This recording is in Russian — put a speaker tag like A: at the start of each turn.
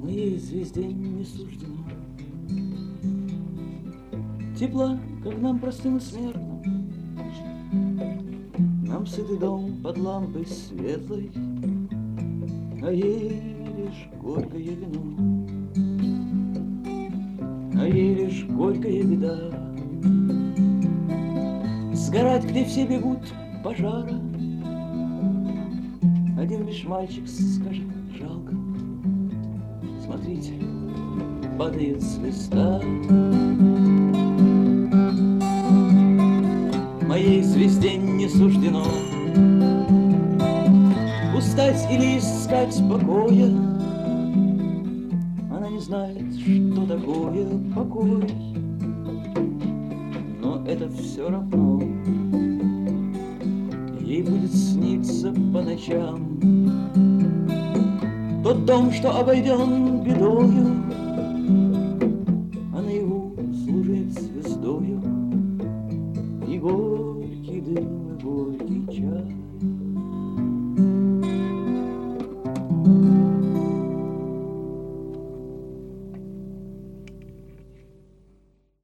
A: Моей звезде не суждено тепла, как нам, простым и смертным. Нам сытый дом под лампой светлой, а ей лишь горькое вино, а ей лишь горькая беда. Сгорать, где все бегут пожара, один лишь мальчик скажет жалко. Смотрите, падает с листа. Моей звезде не суждено устать или искать покоя. Она не знает, что такое покой, но это все равно. Ей будет сниться по ночам тот дом, что обойден бедою, а наяву служит звездою и горький дым, и горький чай.